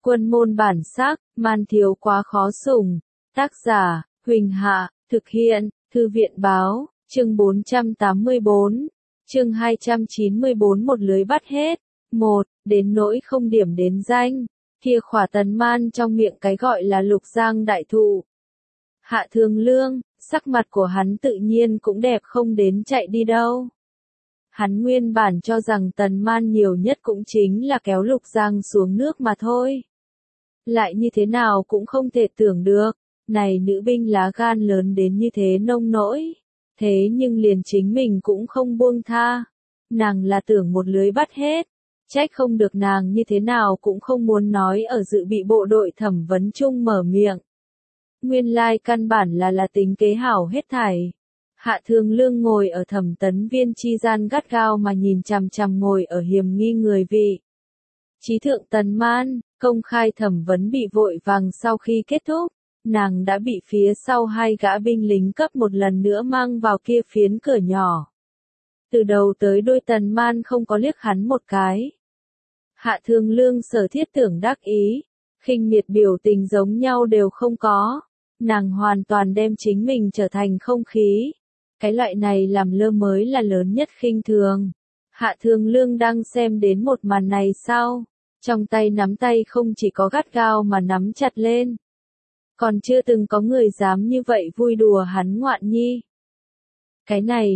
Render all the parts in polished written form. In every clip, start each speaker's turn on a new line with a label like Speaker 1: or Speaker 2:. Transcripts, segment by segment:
Speaker 1: Quân môn bản sắc, man thiếu quá khó sủng. Tác giả, Huỳnh Hạ, thực hiện, Thư viện báo, chương 484, chương 294 một lưới bắt hết. 1. Đến nỗi không điểm đến danh, kia khỏa Tần Man trong miệng cái gọi là Lục Giang đại thụ. Hạ Thường Lương, sắc mặt của hắn tự nhiên cũng đẹp không đến chạy đi đâu. Hắn nguyên bản cho rằng Tần Man nhiều nhất cũng chính là kéo Lục Giang xuống nước mà thôi. Lại như thế nào cũng không thể tưởng được, này nữ binh lá gan lớn đến như thế nông nỗi. Thế nhưng liền chính mình cũng không buông tha. Nàng là tưởng một lưới bắt hết. Trách không được nàng như thế nào cũng không muốn nói ở dự bị bộ đội thẩm vấn chung mở miệng. Nguyên lai căn bản là tính kế hảo hết thảy. Hạ Thường Lương ngồi ở thẩm tấn viên chi gian gắt gao mà nhìn chằm chằm ngồi ở hiểm nghi người vị. Chí thượng Tần Man, công khai thẩm vấn bị vội vàng sau khi kết thúc, nàng đã bị phía sau hai gã binh lính cấp một lần nữa mang vào kia phiến cửa nhỏ. Từ đầu tới đuôi Tần Man không có liếc hắn một cái. Hạ Thường Lương sở thiết tưởng đắc ý, khinh miệt biểu tình giống nhau đều không có. Nàng hoàn toàn đem chính mình trở thành không khí. Cái loại này làm lơ mới là lớn nhất khinh thường. Hạ Thường Lương đang xem đến một màn này sau. Trong tay nắm tay không chỉ có gắt gao mà nắm chặt lên. Còn chưa từng có người dám như vậy vui đùa hắn ngoạn nhi. Cái này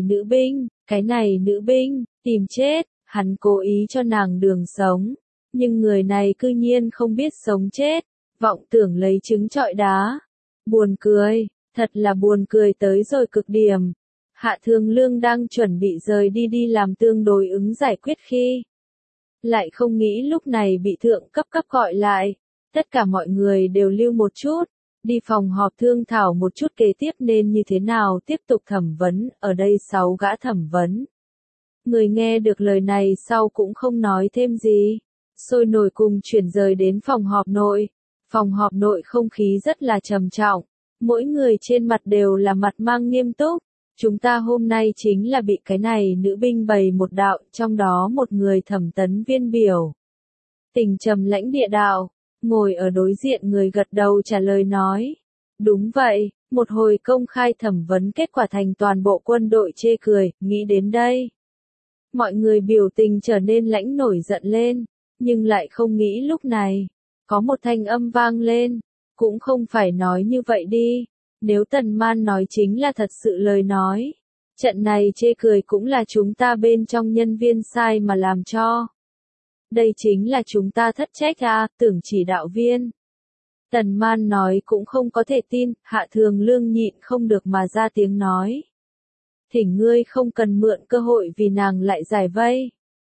Speaker 1: nữ binh, tìm chết, hắn cố ý cho nàng đường sống. Nhưng người này cư nhiên không biết sống chết, vọng tưởng lấy trứng trọi đá. Buồn cười, thật là buồn cười tới rồi cực điểm. Hạ Thường Lương đang chuẩn bị rời đi làm tương đối ứng giải quyết khi. Lại không nghĩ lúc này bị thượng cấp gọi lại. Tất cả mọi người đều lưu một chút, đi phòng họp thương thảo một chút kế tiếp nên như thế nào tiếp tục thẩm vấn, ở đây 6 gã thẩm vấn. Người nghe được lời này sau cũng không nói thêm gì, sôi nổi cùng chuyển rời đến phòng họp nội. Phòng họp nội không khí rất là trầm trọng, mỗi người trên mặt đều là mặt mang nghiêm túc. Chúng ta hôm nay chính là bị cái này nữ binh bày một đạo, trong đó một người thẩm tấn viên biểu. Tình trầm lãnh địa đạo, ngồi ở đối diện người gật đầu trả lời nói. Đúng vậy, một hồi công khai thẩm vấn kết quả thành toàn bộ quân đội chê cười, nghĩ đến đây. Mọi người biểu tình trở nên lãnh nổi giận lên, nhưng lại không nghĩ lúc này. Có một thanh âm vang lên, cũng không phải nói như vậy đi. Nếu Tần Man nói chính là thật sự lời nói, trận này chê cười cũng là chúng ta bên trong nhân viên sai mà làm cho. Đây chính là chúng ta thất trách à, tưởng chỉ đạo viên. Tần Man nói cũng không có thể tin, Hạ Thường Lương nhịn không được mà ra tiếng nói. Thỉnh ngươi không cần mượn cơ hội vì nàng lại giải vây.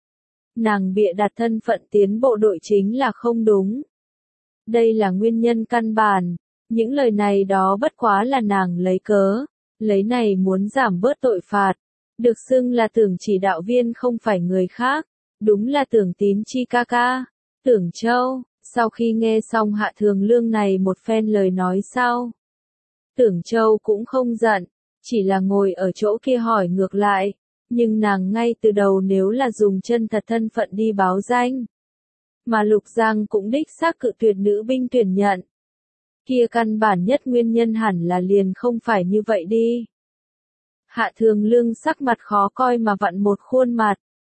Speaker 1: Nàng bịa đặt thân phận tiến bộ đội chính là không đúng. Đây là nguyên nhân căn bản. Những lời này đó bất quá là nàng lấy cớ, lấy này muốn giảm bớt tội phạt. Được xưng là tưởng chỉ đạo viên không phải người khác, đúng là Tưởng Tín Chi ca ca, Tưởng Châu. Sau khi nghe xong Hạ Thường Lương này một phen lời nói sau, Tưởng Châu cũng không giận, chỉ là ngồi ở chỗ kia hỏi ngược lại, nhưng nàng ngay từ đầu nếu là dùng chân thật thân phận đi báo danh, mà Lục Giang cũng đích xác cự tuyệt nữ binh tuyển nhận. Kia căn bản nhất nguyên nhân hẳn là liền không phải như vậy đi. Hạ Thường Lương sắc mặt khó coi mà vặn một khuôn mặt.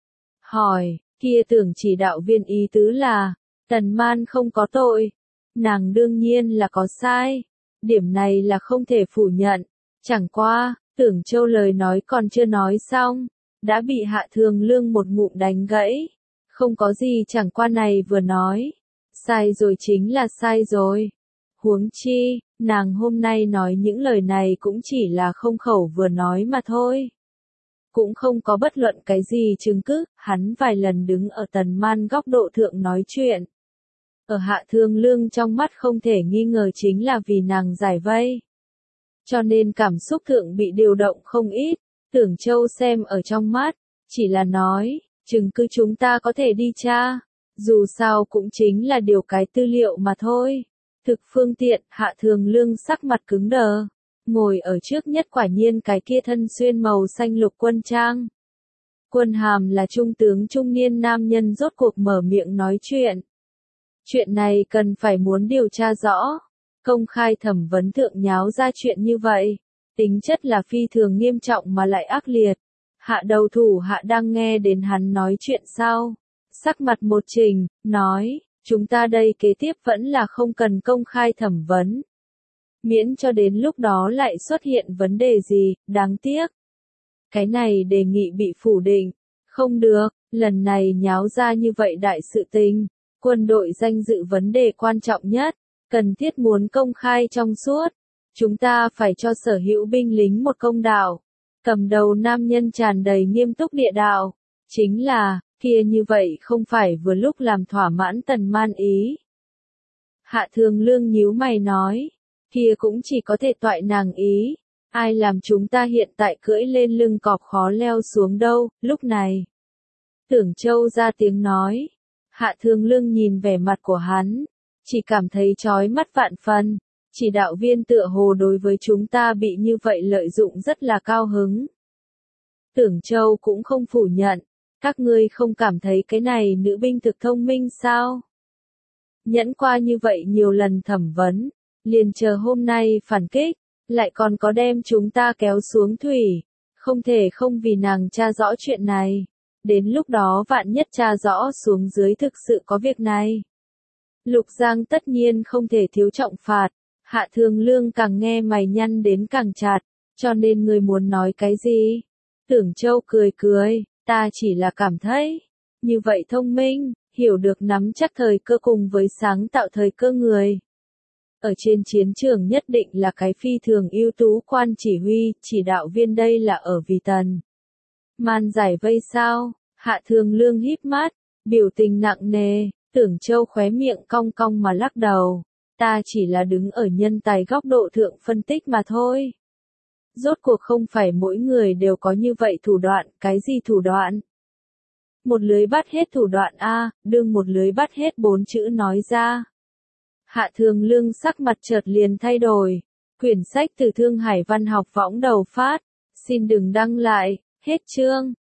Speaker 1: Hỏi, kia tưởng chỉ đạo viên ý tứ là, Tần Man không có tội. Nàng đương nhiên là có sai. Điểm này là không thể phủ nhận. Chẳng qua, Tưởng Châu lời nói còn chưa nói xong, đã bị Hạ Thường Lương một ngụm đánh gãy. Không có gì chẳng qua này vừa nói. Sai rồi chính là sai rồi. Huống chi, nàng hôm nay nói những lời này cũng chỉ là không khẩu vừa nói mà thôi. Cũng không có bất luận cái gì chứng cứ, hắn vài lần đứng ở Tần Man góc độ thượng nói chuyện. Ở Hạ Thường Lương trong mắt không thể nghi ngờ chính là vì nàng giải vây. Cho nên cảm xúc thượng bị điều động không ít, Tưởng Châu xem ở trong mắt, chỉ là nói, chứng cứ chúng ta có thể đi tra, dù sao cũng chính là điều cái tư liệu mà thôi. Thực phương tiện, Hạ Thường Lương sắc mặt cứng đờ, ngồi ở trước nhất quả nhiên cái kia thân xuyên màu xanh lục quân trang. Quân hàm là trung tướng trung niên nam nhân rốt cuộc mở miệng nói chuyện. Chuyện này cần phải muốn điều tra rõ. Công khai thẩm vấn thượng nháo ra chuyện như vậy. Tính chất là phi thường nghiêm trọng mà lại ác liệt. Hạ đầu thủ hạ đang nghe đến hắn nói chuyện sau. Sắc mặt một trình, nói, chúng ta đây kế tiếp vẫn là không cần công khai thẩm vấn. Miễn cho đến lúc đó lại xuất hiện vấn đề gì, đáng tiếc. Cái này đề nghị bị phủ định. Không được, lần này nháo ra như vậy đại sự tình. Quân đội danh dự vấn đề quan trọng nhất, cần thiết muốn công khai trong suốt. Chúng ta phải cho sở hữu binh lính một công đạo. Cầm đầu nam nhân tràn đầy nghiêm túc địa đạo. Chính là, kia như vậy không phải vừa lúc làm thỏa mãn Tần Man ý. Hạ Thường Lương nhíu mày nói, kia cũng chỉ có thể toại nàng ý. Ai làm chúng ta hiện tại cưỡi lên lưng cọp khó leo xuống đâu, lúc này. Tưởng Châu ra tiếng nói. Hạ Thường Lương nhìn vẻ mặt của hắn, chỉ cảm thấy chói mắt vạn phần. Chỉ đạo viên tựa hồ đối với chúng ta bị như vậy lợi dụng rất là cao hứng. Tưởng Châu cũng không phủ nhận, các ngươi không cảm thấy cái này nữ binh thực thông minh sao? Nhẫn qua như vậy nhiều lần thẩm vấn, liền chờ hôm nay phản kích, lại còn có đem chúng ta kéo xuống thủy, không thể không vì nàng tra rõ chuyện này. Đến lúc đó vạn nhất tra rõ xuống dưới thực sự có việc này. Lục Giang tất nhiên không thể thiếu trọng phạt. Hạ Thường Lương càng nghe mày nhăn đến càng chặt, cho nên người muốn nói cái gì? Tưởng Châu cười cười, ta chỉ là cảm thấy, như vậy thông minh, hiểu được nắm chắc thời cơ cùng với sáng tạo thời cơ người. Ở trên chiến trường nhất định là cái phi thường ưu tú quan chỉ huy, chỉ đạo viên đây là ở vì Tần Man giải vây sao? Hạ Thường Lương híp mắt, biểu tình nặng nề, Tưởng Châu khóe miệng cong cong mà lắc đầu. Ta chỉ là đứng ở nhân tài góc độ thượng phân tích mà thôi. Rốt cuộc không phải mỗi người đều có như vậy thủ đoạn, cái gì thủ đoạn? Một lưới bắt hết thủ đoạn A, đương một lưới bắt hết 4 chữ nói ra. Hạ Thường Lương sắc mặt chợt liền thay đổi. Quyển sách từ Thương Hải Văn học võng đầu phát. Xin đừng đăng lại, hết chương.